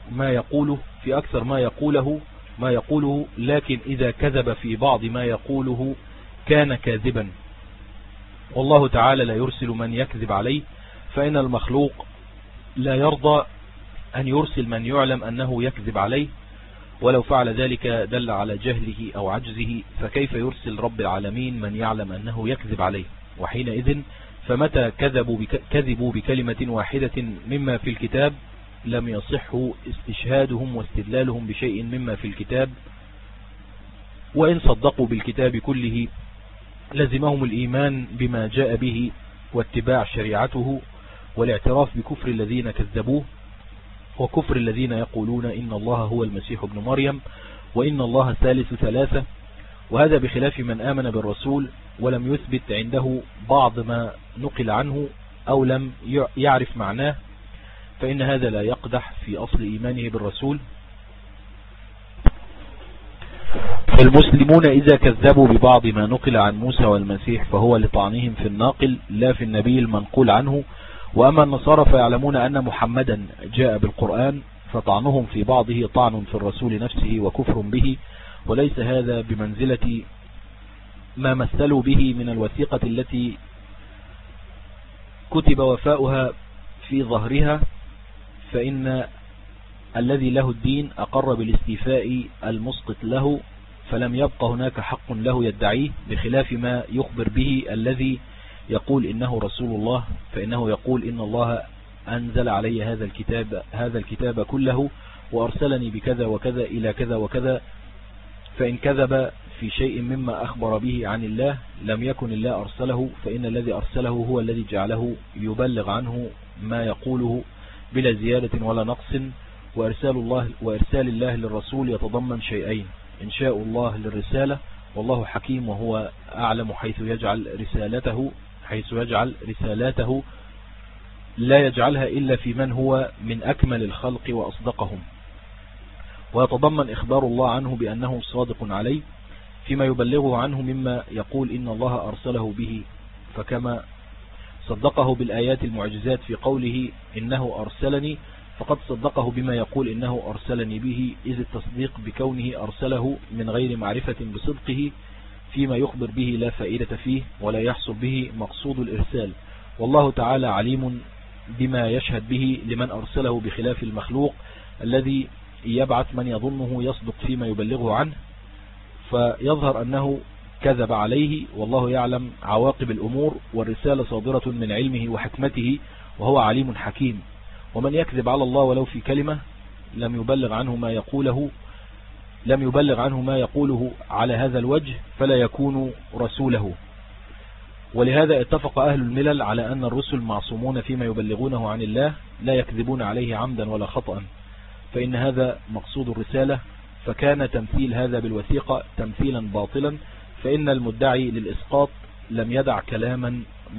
ما يقوله لكن إذا كذب في بعض ما يقوله كان كاذبا والله تعالى لا يرسل من يكذب عليه فإن المخلوق لا يرضى أن يرسل من يعلم أنه يكذب عليه ولو فعل ذلك دل على جهله أو عجزه فكيف يرسل رب العالمين من يعلم أنه يكذب عليه وحينئذ فمتى كذبوا بكلمة واحدة مما في الكتاب لم يصح استشهادهم واستدلالهم بشيء مما في الكتاب وإن صدقوا بالكتاب كله لزمهم الإيمان بما جاء به واتباع شريعته والاعتراف بكفر الذين كذبوه وكفر الذين يقولون إن الله هو المسيح ابن مريم وإن الله ثالث ثلاثة وهذا بخلاف من آمن بالرسول ولم يثبت عنده بعض ما نقل عنه أو لم يعرف معناه فإن هذا لا يقدح في أصل إيمانه بالرسول فالمسلمون إذا كذبوا ببعض ما نقل عن موسى والمسيح فهو لطعنهم في الناقل لا في النبي المنقول عنه وأما النصارى فيعلمون أن محمدا جاء بالقرآن فطعنهم في بعضه طعن في الرسول نفسه وكفر به وليس هذا بمنزلة ما مثلوا به من الوثيقة التي كتب وفاؤها في ظهرها فإن الذي له الدين أقر بالاستيفاء المسقط له فلم يبقى هناك حق له يدعيه بخلاف ما يخبر به الذي يقول إنه رسول الله فإنه يقول إن الله أنزل علي هذا الكتاب كله وأرسلني بكذا وكذا إلى كذا وكذا فإن كذب في شيء مما أخبر به عن الله لم يكن الله أرسله فإن الذي أرسله هو الذي جعله يبلغ عنه ما يقوله بلا زيادة ولا نقص وإرسال الله للرسول يتضمن شيئين إنشاء الله للرسالة والله حكيم وهو أعلم حيث يجعل رسالاته لا يجعلها إلا في من هو من أكمل الخلق وأصدقهم ويتضمن إخبار الله عنه بأنه صادق عليه فيما يبلغه عنه مما يقول إن الله أرسله به فكما صدقه بالآيات المعجزات في قوله إنه أرسلني فقد صدقه بما يقول إنه أرسلني به إذ التصديق بكونه أرسله من غير معرفة بصدقه فيما يخبر به لا فائدة فيه ولا يحصل به مقصود الإرسال والله تعالى عليم بما يشهد به لمن أرسله بخلاف المخلوق الذي يبعث من يظنه يصدق فيما يبلغه عنه فيظهر أنه كذب عليه والله يعلم عواقب الأمور والرسالة صادرة من علمه وحكمته وهو عليم حكيم ومن يكذب على الله ولو في كلمة لم يبلغ عنه ما يقوله على هذا الوجه فلا يكون رسوله ولهذا اتفق أهل الملل على أن الرسل معصومون فيما يبلغونه عن الله لا يكذبون عليه عمدا ولا خطأ فإن هذا مقصود الرسالة فكان تمثيل هذا بالوثيقة تمثيلا باطلا فإن المدعي للإسقاط لم يدع كلاما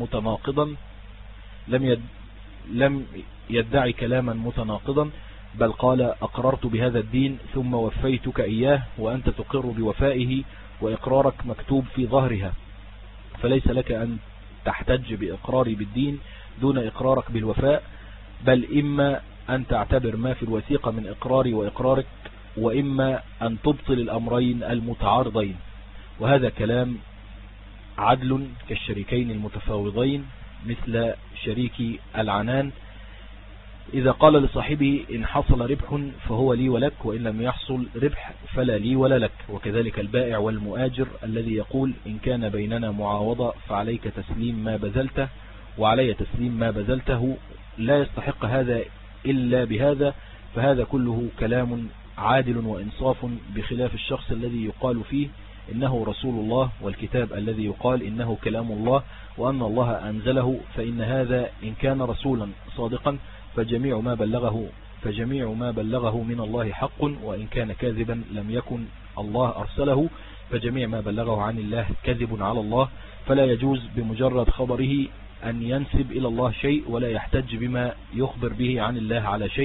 متناقضا بل قال أقررت بهذا الدين ثم وفيتك إياه وأنت تقر بوفائه وإقرارك مكتوب في ظهرها فليس لك أن تحتج بإقراري بالدين دون إقرارك بالوفاء بل إما أن تعتبر ما في الوثيقة من إقراري وإقرارك وإما أن تبطل الأمرين المتعارضين وهذا كلام عدل كالشريكين المتفاوضين مثل شريك العنان إذا قال لصاحبه إن حصل ربح فهو لي ولك، وإن لم يحصل ربح فلا لي ولا لك. وكذلك البائع والمؤاجر الذي يقول إن كان بيننا معاوضة فعليك تسليم ما بذلته وعلي تسليم ما بذلته، لا يستحق هذا إلا بهذا، فهذا كله كلام عادل وإنصاف، بخلاف الشخص الذي يقال فيه إنه رسول الله، والكتاب الذي يقال إنه كلام الله وأن الله أنزله، فإن هذا إن كان رسولا صادقا فجميع ما بلغه من الله حق، وإن كان كاذبا لم يكن الله أرسله، فجميع ما بلغه عن الله كذب على الله. فلا يجوز بمجرد خبره أن ينسب إلى الله شيء، ولا يحتج بما يخبر به عن الله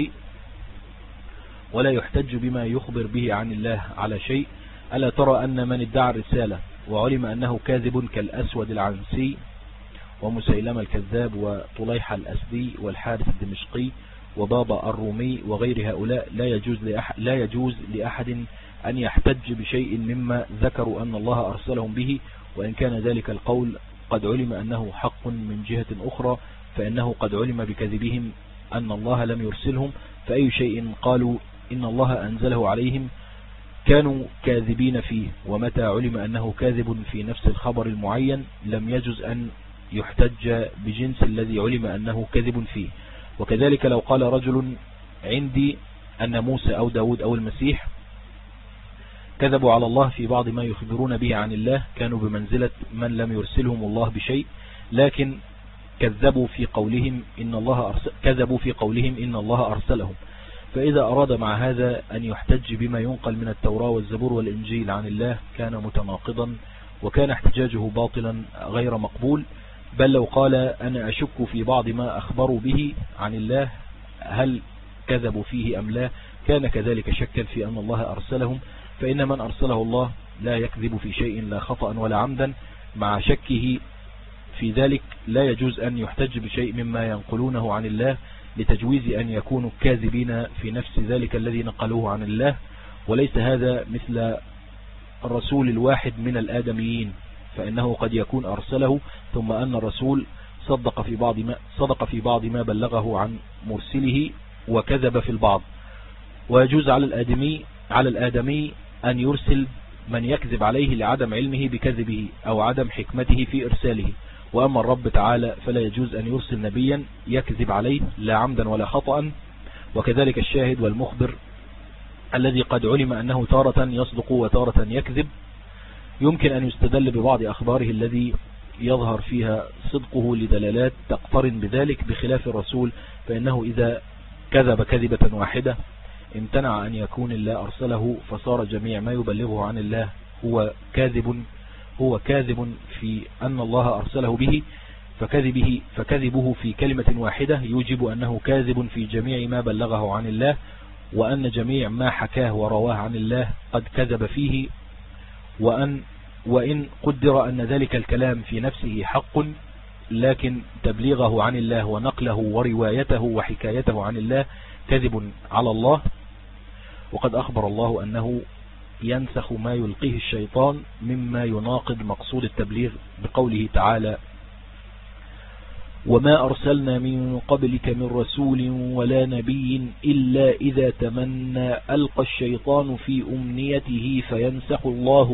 على شيء، ألا ترى أن من ادعى الرسالة وعلم أنه كاذب كالأسود العنسي ومسيلمة الكذاب وطليحة الأسدي والحارث الدمشقي وبابا الرومي وغير هؤلاء، لا يجوز لأحد أن يحتج بشيء مما ذكروا أن الله أرسلهم به، وإن كان ذلك القول قد علم أنه حق من جهة أخرى، فإنه قد علم بكذبهم أن الله لم يرسلهم، فأي شيء قالوا إن الله أنزله عليهم كانوا كاذبين فيه. ومتى علم أنه كاذب في نفس الخبر المعين لم يجوز أن يحتج بجنس الذي علم أنه كذب فيه. وكذلك لو قال رجل عندي أن موسى أو داود أو المسيح كذبوا على الله في بعض ما يخبرون به عن الله، كانوا بمنزلة من لم يرسلهم الله بشيء، لكن كذبوا في قولهم إن الله أرسلهم. فإذا أراد مع هذا أن يحتج بما ينقل من التوراة والزبور والإنجيل عن الله كان متناقضا، وكان احتجاجه باطلا غير مقبول. بل لو قال أنا أشك في بعض ما أخبروا به عن الله هل كذبوا فيه أم لا، كان كذلك شكا في أن الله أرسلهم، فإن من أرسله الله لا يكذب في شيء لا خطأ ولا عمدا. مع شكه في ذلك لا يجوز أن يحتج بشيء مما ينقلونه عن الله لتجويز أن يكونوا كاذبين في نفس ذلك الذي نقلوه عن الله. وليس هذا مثل الرسول الواحد من الآدميين، فإنه قد يكون أرسله ثم أن الرسول صدق في بعض ما بلغه عن مرسله وكذب في البعض. ويجوز على الآدمي أن يرسل من يكذب عليه لعدم علمه بكذبه أو عدم حكمته في إرساله. وأما الرب تعالى فلا يجوز أن يرسل نبيا يكذب عليه لا عمدا ولا خطأ. وكذلك الشاهد والمخبر الذي قد علم أنه تارة يصدق وتارة يكذب، يمكن أن يستدل ببعض أخباره الذي يظهر فيها صدقه لدلالات تقترن بذلك، بخلاف الرسول فإنه إذا كذب كذبة واحدة امتنع أن يكون الله أرسله، فصار جميع ما يبلغه عن الله هو كاذب في أن الله أرسله به، فكذبه في كلمة واحدة يوجب أنه كاذب في جميع ما بلغه عن الله، وأن جميع ما حكاه ورواه عن الله قد كذب فيه. وإن قدر أن ذلك الكلام في نفسه حق، لكن تبليغه عن الله ونقله وروايته وحكايته عن الله كذب على الله. وقد أخبر الله أنه ينسخ ما يلقيه الشيطان مما يناقض مقصود التبليغ بقوله تعالى وما أرسلنا من قبلك من رسول ولا نبي إلا إذا تمنى ألقى الشيطان في أمنيته فينسخ الله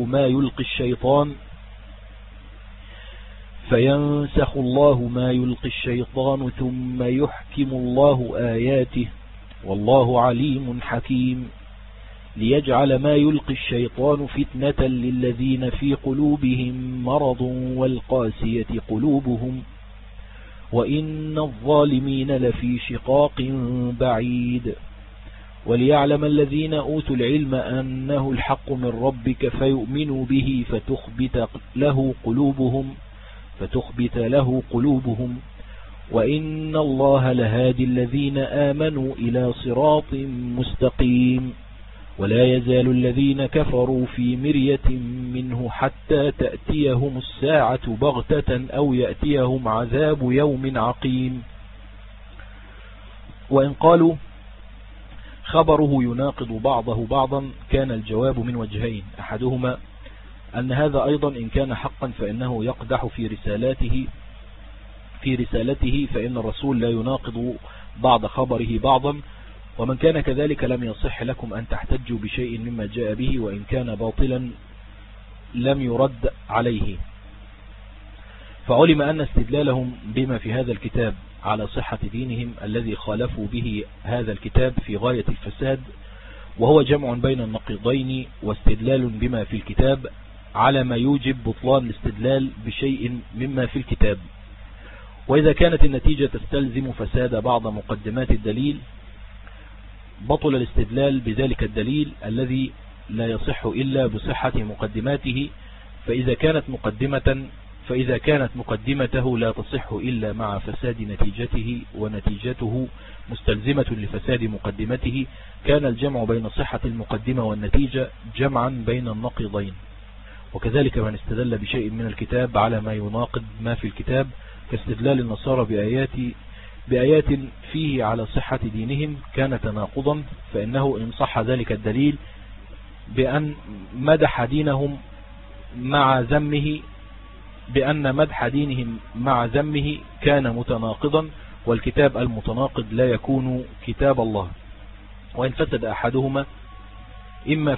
ما يلقي الشيطان ثم يحكم الله آياته والله عليم حكيم ليجعل ما يلقي الشيطان فتنة للذين في قلوبهم مرض والقاسية قلوبهم وإن الظالمين لفي شقاق بعيد وليعلم الذين أوتوا العلم أنه الحق من ربك فيؤمنوا به فتخبت له قلوبهم وإن الله لهادي الذين آمنوا إلى صراط مستقيم ولا يزال الذين كفروا في مرية منه حتى تأتيهم الساعة بغتة أو يأتيهم عذاب يوم عقيم. وإن قالوا خبره يناقض بعضه بعضا كان الجواب من وجهين، أحدهما أن هذا أيضا إن كان حقا فإنه يقدح في رسالته، فإن الرسول لا يناقض بعض خبره بعضا، ومن كان كذلك لم يصح لكم أن تحتجوا بشيء مما جاء به، وإن كان باطلا لم يرد عليه. فعلم أن استدلالهم بما في هذا الكتاب على صحة دينهم الذي خالفوا به هذا الكتاب في غاية الفساد، وهو جمع بين النقيضين واستدلال بما في الكتاب على ما يوجب بطلان الاستدلال بشيء مما في الكتاب. وإذا كانت النتيجة تستلزم فساد بعض مقدمات الدليل بطل الاستدلال بذلك الدليل الذي لا يصح إلا بصحة مقدماته، فإذا كانت مقدمته لا تصح إلا مع فساد نتيجته، ونتيجته مستلزمة لفساد مقدمته، كان الجمع بين صحة المقدمة والنتيجة جمعا بين النقيضين. وكذلك من استدل بشيء من الكتاب على ما يناقض ما في الكتاب كاستدلال النصارى بآيات فيه على صحة دينهم كان تناقضا، فإنه إن صح ذلك الدليل بأن مدح دينهم مع ذمه كان متناقضا، والكتاب المتناقض لا يكون كتاب الله. وإن فسد أحدهما إما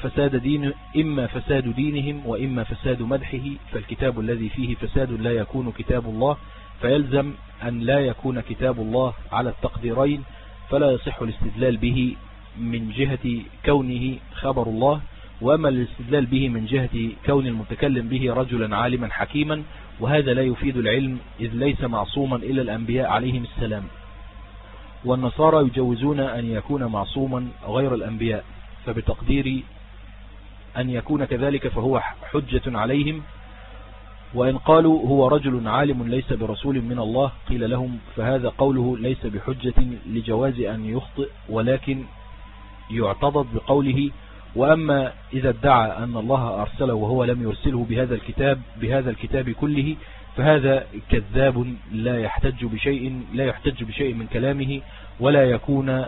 فساد دينهم وإما فساد مدحه، فالكتاب الذي فيه فساد لا يكون كتاب الله، فيلزم أن لا يكون كتاب الله على التقديرين، فلا يصح الاستدلال به من جهة كونه خبر الله، وأما الاستدلال به من جهة كون المتكلم به رجلا عالما حكيما، وهذا لا يفيد العلم إذ ليس معصوما إلا الأنبياء عليهم السلام. والنصارى يجوزون أن يكون معصوما غير الأنبياء، فبتقدير أن يكون كذلك فهو حجة عليهم. وإن قالوا هو رجل عالم ليس برسول من الله قيل لهم فهذا قوله ليس بحجة لجواز أن يخطئ، ولكن يعتضد بقوله وأما إذا ادعى أن الله أرسله وهو لم يرسله بهذا الكتاب كله فهذا كذاب لا يحتج بشيء من كلامه، ولا يكون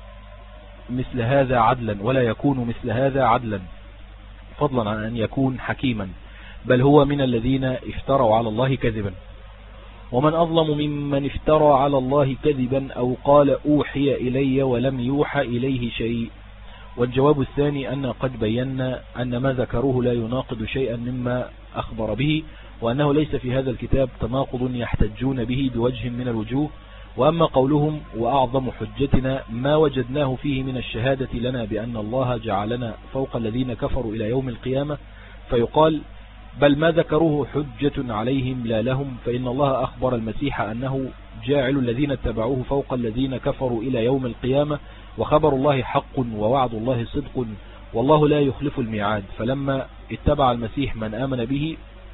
مثل هذا عدلا فضلا عن أن يكون حكيما، بل هو من الذين افتروا على الله كذبا. ومن أظلم ممن افترى على الله كذبا أو قال أوحي إلي ولم يوحى إليه شيء. والجواب الثاني أن قد بينا أن ما ذكروه لا يناقض شيئا مما أخبر به، وأنه ليس في هذا الكتاب تناقض يحتجون به بوجه من الوجوه. وأما قولهم وأعظم حجتنا ما وجدناه فيه من الشهادة لنا بأن الله جعلنا فوق الذين كفروا إلى يوم القيامة، فيقال بل ما ذكروه حجة عليهم لا لهم، فإن الله أخبر المسيح أنه جاعل الذين اتبعوه فوق الذين كفروا إلى يوم القيامة، وخبر الله حق ووعد الله صدق والله لا يخلف الميعاد. فلما اتبع المسيح من آمن به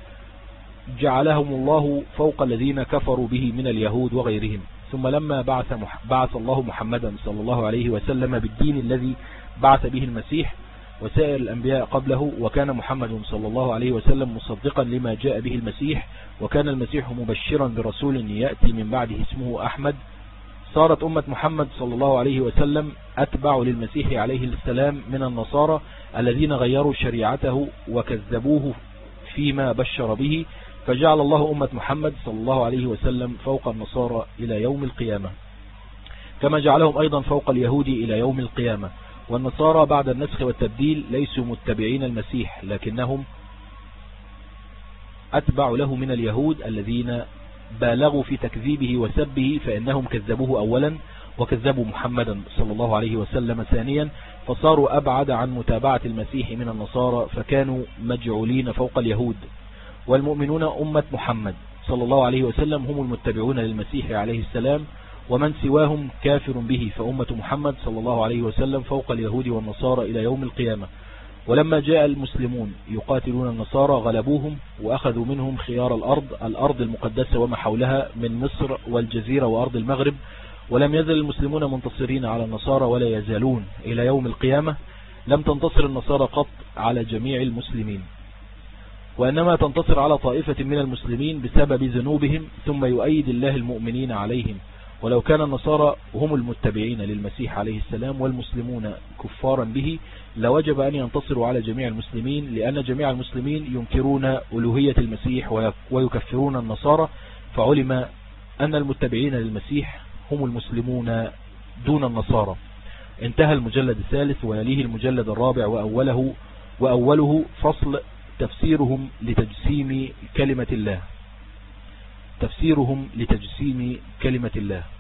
جعلهم الله فوق الذين كفروا به من اليهود وغيرهم. ثم لما بعث الله محمدا صلى الله عليه وسلم بالدين الذي بعث به المسيح وسائر الأنبياء قبله، وكان محمد صلى الله عليه وسلم مصدقا لما جاء به المسيح، وكان المسيح مبشرا برسول يأتي من بعده اسمه أحمد، صارت أمة محمد صلى الله عليه وسلم أتبع للمسيح عليه السلام من النصارى الذين غيروا شريعته وكذبوه فيما بشر به، فجعل الله أمة محمد صلى الله عليه وسلم فوق النصارى إلى يوم القيامة، كما جعلهم أيضا فوق اليهود إلى يوم القيامة. والنصارى بعد النسخ والتبديل ليسوا متبعين المسيح، لكنهم أتبع له من اليهود الذين بالغوا في تكذيبه وسبه، فإنهم كذبوه أولا وكذبوا محمدا صلى الله عليه وسلم ثانيا، فصاروا أبعد عن متابعة المسيح من النصارى، فكانوا مجعولين فوق اليهود. والمؤمنون أمة محمد صلى الله عليه وسلم هم المتبعون للمسيح عليه السلام، ومن سواهم كافر به، فأمة محمد صلى الله عليه وسلم فوق اليهود والنصارى إلى يوم القيامة. ولما جاء المسلمون يقاتلون النصارى غلبوهم وأخذوا منهم خيار الأرض المقدسة وما حولها من مصر والجزيرة وأرض المغرب، ولم يزل المسلمون منتصرين على النصارى ولا يزالون إلى يوم القيامة. لم تنتصر النصارى قط على جميع المسلمين، وإنما تنتصر على طائفة من المسلمين بسبب ذنوبهم، ثم يؤيد الله المؤمنين عليهم. ولو كان النصارى هم المتبعين للمسيح عليه السلام والمسلمون كفارا به لوجب أن ينتصروا على جميع المسلمين، لأن جميع المسلمين ينكرون ألوهية المسيح ويكفرون النصارى، فعلم أن المتبعين للمسيح هم المسلمون دون النصارى. انتهى المجلد الثالث، ويليه المجلد الرابع وأوله فصل تفسيرهم لتجسيم كلمة الله.